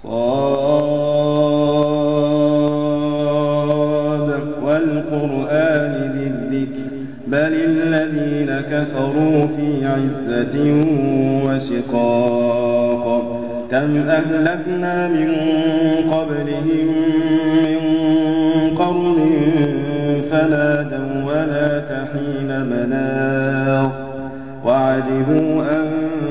وَالْقُرْآنِ ذِي الذِّكْرِ بَلِ الَّذِينَ كَفَرُوا فِي عِزَّةٍ وَشِقَاقٍ كَمْ أَهْلَكْنَا مِن قَبْلِهِم مِّن قَرْنٍ فَنَادَوْا وَّلَاتَ حِينَ مَنَاصٍ وَعَجِبُوا أَن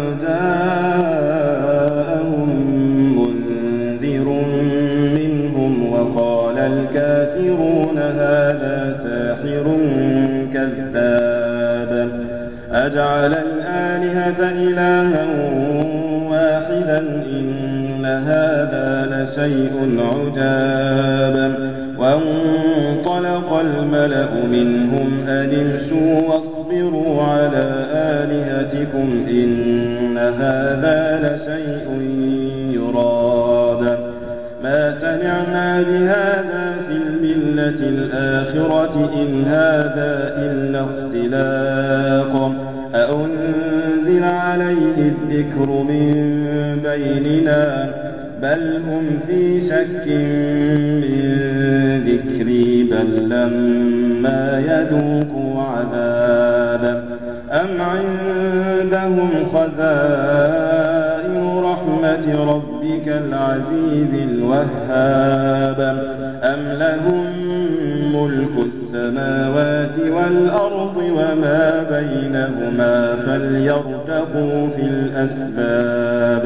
جَاءَهُم مُّنذِرٌ مِّنْهُمْ وَقَالَ الْكَافِرُونَ هَٰذَا سَاحِرٌ كَذَّابٌ أَجَعَلَ الْآلِهَةَ إِلَٰهًا وَاحِدًا إِنَّ هَٰذَا لَشَيْءٌ عُجَابٌ وَانطَلَقَ الْمَلَأُ مِنْهُمْ أَنِ امْشُوا وَاصْبِرُوا عَلَىٰ آلِهَتِكُمْ إِنَّ هَٰذَا لَشَيْءٌ يُرَادُ مَا سَمِعْنَا بِهَٰذَا فِي الْمِلَّةِ الْآخِرَةِ إِنْ هَٰذَا إِلَّا اخْتِلَاقٌ أَأُنزِلَ عَلَيْهِ الذِّكْرُ مِن بَيْنِنَا بَلْ هُمْ فِي شَكٍّ مِّن ذِكْرِي بَل لَّمَّا يَذُوقُوا عَذَابِ أَمْ عِندَهُمْ خَزَائِنُ رَحْمَةِ رَبِّكَ الْعَزِيزِ الْوَهَّابِ أَمْ لَهُم مُّلْكُ السَّمَاوَاتِ وَالْأَرْضِ وَمَا بَيْنَهُمَا فَلْيَرْتَقُوا فِي الْأَسْبَابِ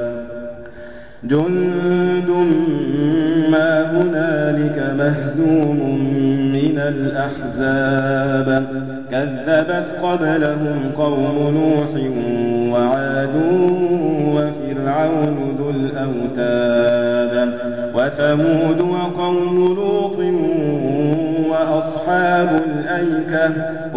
جُندٌ مَّا هُنَالِكَ مَهْزُومٌ مِّنَ الْأَحْزَابِ كَذَّبَتْ قَبْلَهُمْ قَوْمُ نُوحٍ وَعَادٌ وَفِرْعَوْنُ ذُو الْأَوْتَادِ وَثَمُودُ وَقَوْمُ لُوطٍ وَأَصْحَابُ الْأَيْكَةِ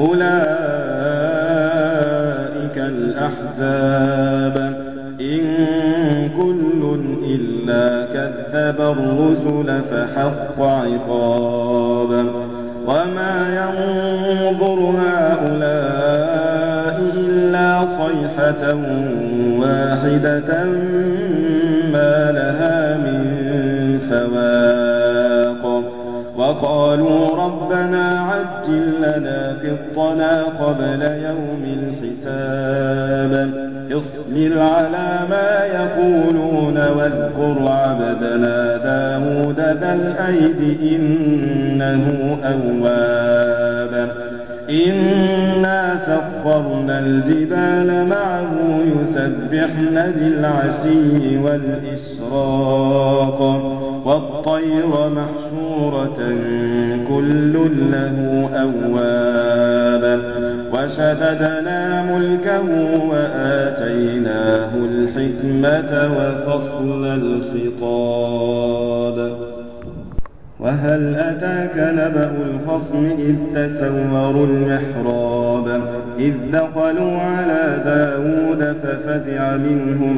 أُولَٰئِكَ الْأَحْزَابُ إِن كُلٌّ إِلَّا كَذَّبَ الرُّسُلَ فَحَقَّ عِقَابِ وَمَا يَنظُرُ هَٰؤُلَاءِ إِلَّا صَيْحَةً وَاحِدَةً مَّا لَهَا مِن فَوَاقٍ وَقَالُوا رَبَّنَا عَجِّل لَّنَا قِطَّنَا قَبْلَ يَوْمِ الْحِسَابِ اصْبِرْ عَلَىٰ مَا يَقُولُونَ وَاذْكُرْ عَبْدَنَا دَاوُودَ ذَا الْأَيْدِ إِنَّهُ أَوَّابٌ إِنَّا سَخَّرْنَا الْجِبَالَ مَعَهُ يُسَبِّحْنَ بِالْعَشِيِّ وَالْإِشْرَاقِ وَالطَّيْرَ مَحْشُورَةً كُلٌّ لَّهُ أَوَّابٌ وَشَدَدْنَا مُلْكَهُ وَآتَيْنَاهُ الْحِكْمَةَ وَفَصْلَ الْخِطَابِ وَهَلْ أَتَاكَ نَبَأُ الْخَصْمِ إِذْ تَسَوَّرُوا الْمِحْرَابَ إِذْ دَخَلُوا عَلَىٰ دَاوُودَ فَفَزِعَ مِنْهُمْ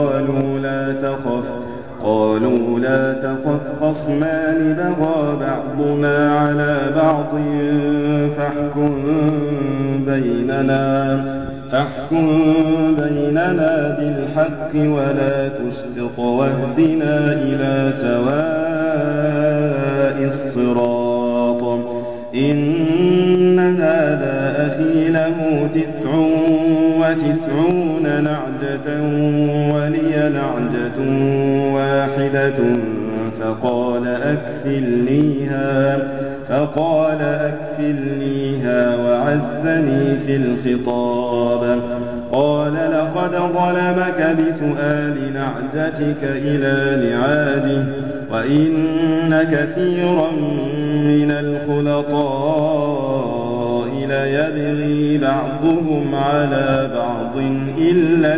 قَالُوا لَا تَخَفْ خَصْمَانِ بَغَىٰ بَعْضُنَا عَلَىٰ بَعْضٍ فَاحْكُم بَيْنَنَا بِالْحَقِّ وَلَا تُشْطِطْ وَاهْدِنَا إِلَىٰ سَوَاءِ الصِّرَاطِ إِنَّ هَٰذَا أَخِي لَهُ 99 نَعْجَةً وَلِيَ نَعْجَةٌ وَاحِدَةٌ فقال أكفلنيها وعزني في الخطاب قال لقد ظلمك بسؤال نعجتك إلى نعاجه وإن كثيرا من الخلطاء ليبغي بعضهم على بعض إلا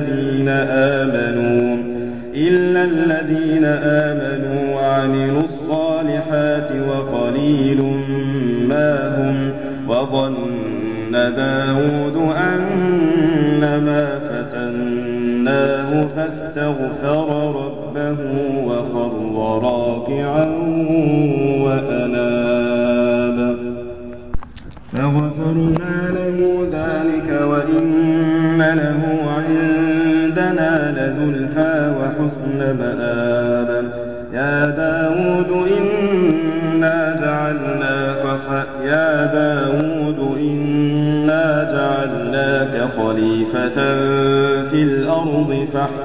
الذين آمنوا وعملوا الصالحات وقليل ما هم وظن داود أنما فتناه فاستغفر ربه وخر راكعا وأناب فغفرنا له ذلك وإن له عند عندنا لزلفى وحسن مآب يا داود إنا جعلناك خليفة في الأرض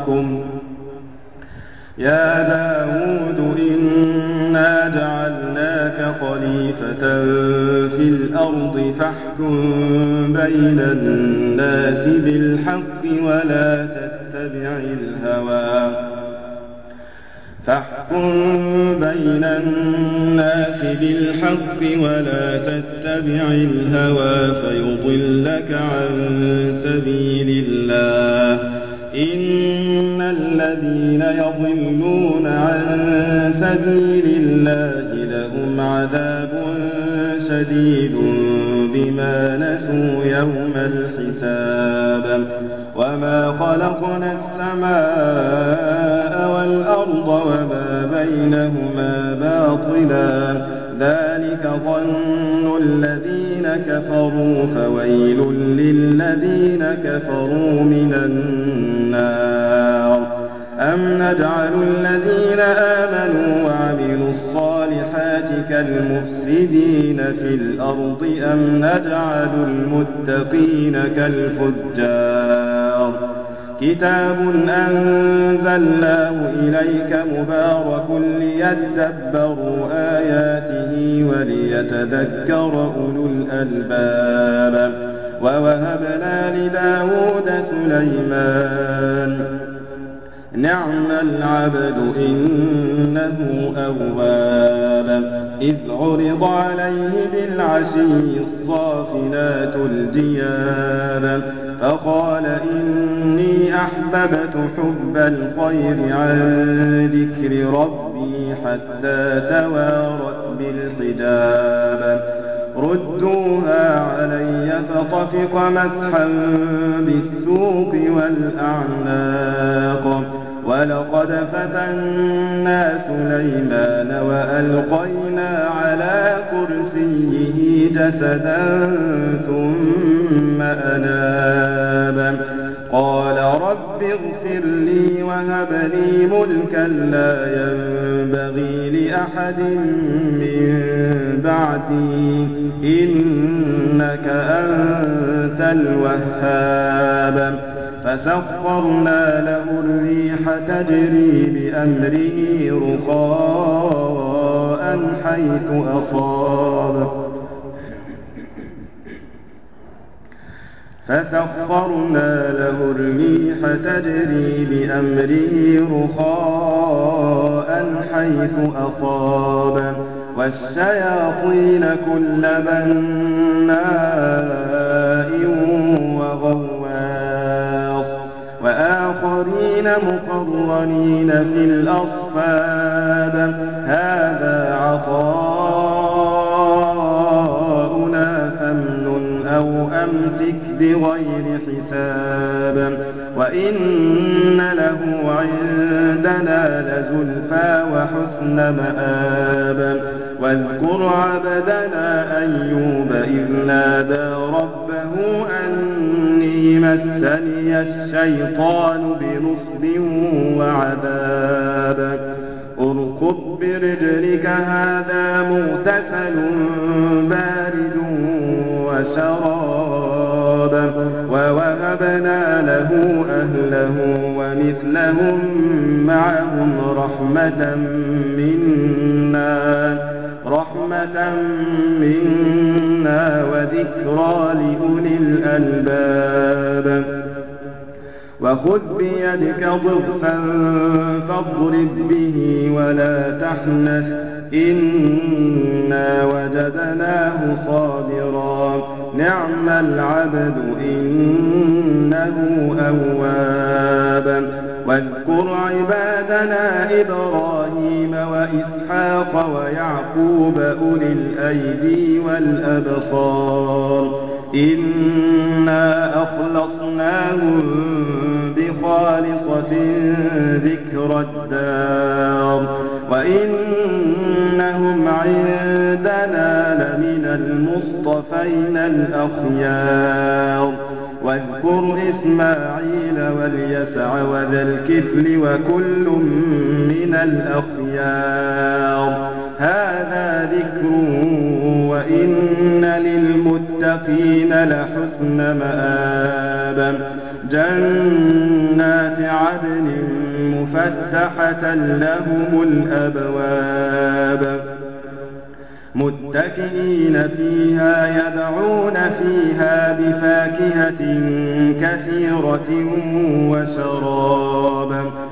فاحكم بين الناس بالحق ولا تتبع الهوى فيضلك عن سبيل الله إن الذين يضلون عن سبيل الله لهم عذاب شديد بما نسوا يوم الحساب وما خلقنا السماء والأرض وما بينهما باطلا ذلك ظن الذين كفروا فويل للذين كفروا من النار أم نجعل الذين آمنوا وعملوا الصالحات كالمفسدين في الأرض أم نجعل المتقين كالفجار كتاب أنزلناه إليك مبارك ليدبروا آياته وليتذكر أولو الألباب ووهبنا لداود سليمان نعم العبد إنه أواب إذ عرض عليه بالعشي الصافنات الجياد فقال إني أحببت حب الخير عن ذكر ربي حتى توارت بالحجاب ردوها علي فطفق مسحا بالسوق والأعناق ولقد فتنا سليمان وألقينا على كرسيه جسدا ثم أناب قال رب اغفر لي وهب لي ملكا لا ينبغي لأحد من بعدي إنك أنت الوهاب فسخرنا له الريح تجري بأمره رخاء حيث أصاب والشياطين كل بناء وغواص وآخرين مقرنين في الأصفاد هذا عطاؤنا فامنن أو أمسك بغير حساب وإن له عندنا لزلفى وحسن مآب واذكر عبدنا أيوب إذ نادى ربه أني مسني الشيطان بنصب وعذاب اركض برجلك هذا مغتسل بارد وشراب ووهبنا له أهله ومثلهم معهم رحمة منا وذكرى لأولي الألباب وخذ بيدك ضغثا فاضرب به ولا تحنث إنا وجدناه صابرا نعم العبد إنه أواب واذكر عبادنا إبراهيم وإسحاق ويعقوب أولي الأيدي والأبصار إنا أخلصناهم بخالصة ذكر الدار وإنهم عندنا لمن المصطفين الأخيار واذكر إسماعيل واليسع وذا الكفل وكل من الأخيار هذا ذكر وإن للمتقين لحسن مآب جنات عدن مفتحة لهم الأبواب متكئين فيها يدعون فيها بفاكهة كثيرة وشراب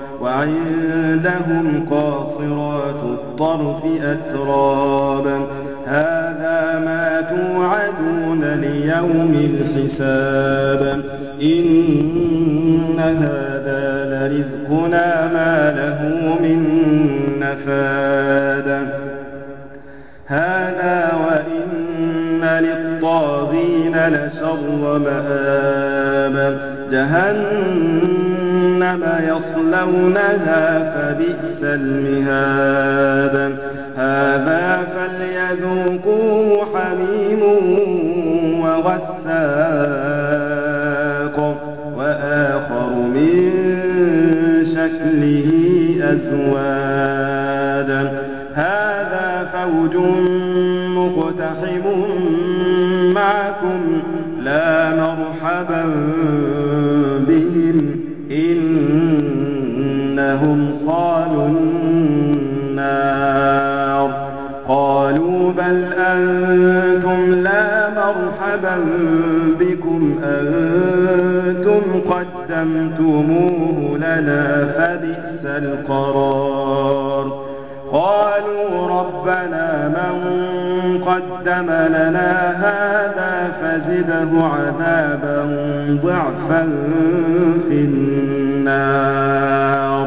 وعندهم قاصرات الطرف أتراب هذا ما توعدون ليوم الحساب إن هذا لرزقنا ما له من نفاد هذا وإن للطاغين لشر مآب جهنم يصلونها فبئس المهاد هذا فليذوقوه حميم وغساق وآخر من شكله أزواج هذا فوج مقتحم معكم لا مرحبا بهم إنهم صالوا النار قالوا بل أنتم لا مرحبا بكم أنتم قدمتموه لنا فبئس القرار قالوا ربنا من قدم لنا هذا فزده عذابا ضعفا في النار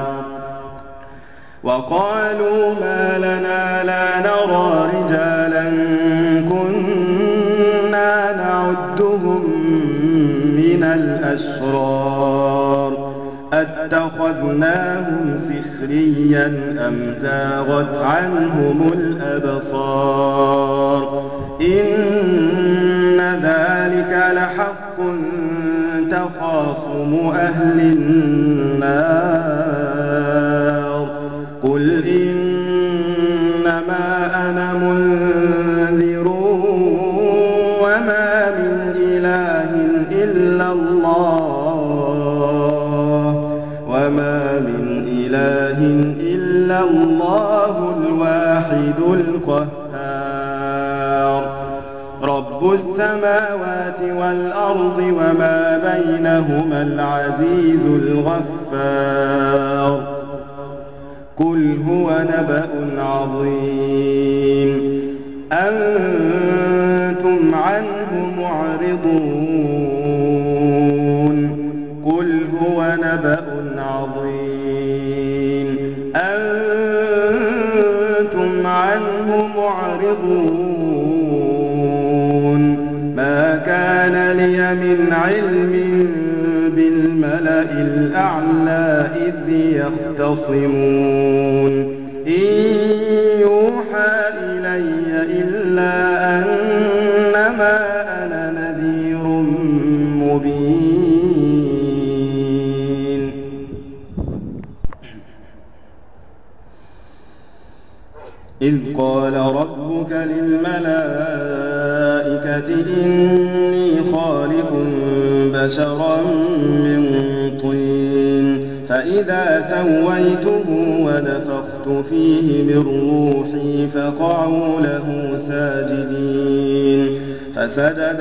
وقالوا ما لنا لا نرى رجالا كنا نعدهم من الأشرار أتخذناهم سخريا أم زاغت عنهم الأبصار إن ذلك لحق تخاصم أهل النار قل إنما أنا منذر وما من إله إلا الله الواحد القهار رب السماوات والأرض وما بينهما العزيز الغفار قل هو نبأ عظيم أنتم عنه معرضون قل هو نبأ عظيم أنتم عنه معرضون ما كان لي من علم بالملأ الأعلى إذ يختصمون إن يوحى إلي إلا أنما أنا نذير مبين إذ قال ربك للملائكة إني خالق بشرا من طين فإذا سويته ونفخت فيه من روحي فقعوا له ساجدين فسجد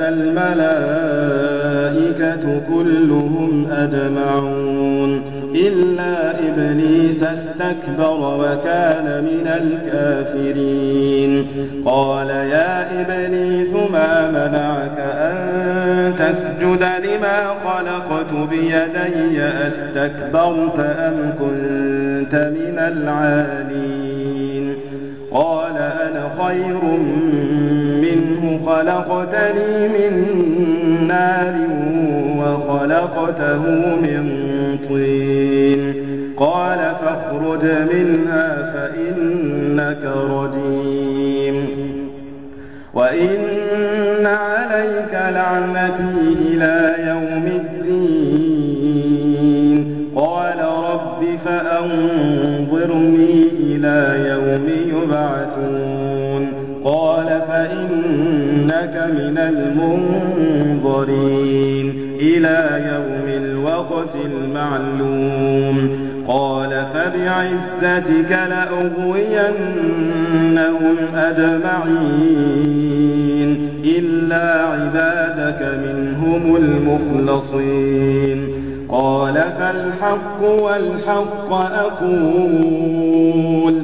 الملائكة كلهم أجمعون إلا إبليس استكبر وكان من الكافرين قال يا إبليس ما منعك أن تسجد لما خلقت بيدي أستكبرت أم كنت من العالين قال أنا خير منه خلقتني من نار وخلقته من طين قال فاخرج منها فإنك رجيم وَإِنَّ عَلَيْكَ لَعْنَتِي إِلَىٰ يَوْمِ الدِّينِ قَالَ رَبِّ فَأَنظِرْنِي إِلَىٰ يَوْمِ يُبْعَثُونَ قَالَ فَإِنَّكَ مِنَ الْمُنظَرِينَ إِلَىٰ يَوْمِ الْوَقْتِ الْمَعْلُومِ قَالَ فَبِعِزَّتِكَ لَأُغْوِيَنَّهُمْ أَجْمَعِينَ إِلَّا عِبَادَكَ مِنْهُمُ الْمُخْلَصِينَ قَالَ فَالْحَقُّ وَالْحَقَّ أَقُولُ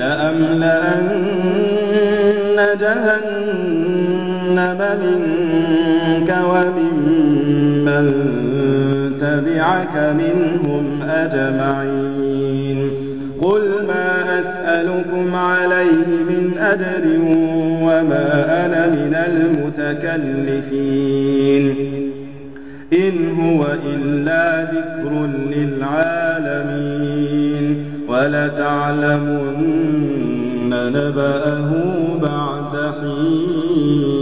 لَأَمْلَأَنَّ جَهَنَّمَ مِنكَ وَمِمَّن تَبِعَكَ مِنْهُمْ أَجْمَعِينَ قُلْ مَا أَسْأَلُكُمْ عَلَيْهِ مِنْ أَجْرٍ وَمَا أَنَا مِنَ الْمُتَكَلِّفِينَ إِنْ هُوَ إِلَّا ذِكْرٌ لِّلْعَالَمِينَ وَلَتَعْلَمُنَّ نَبَأَهُ بَعْدَ حِينٍ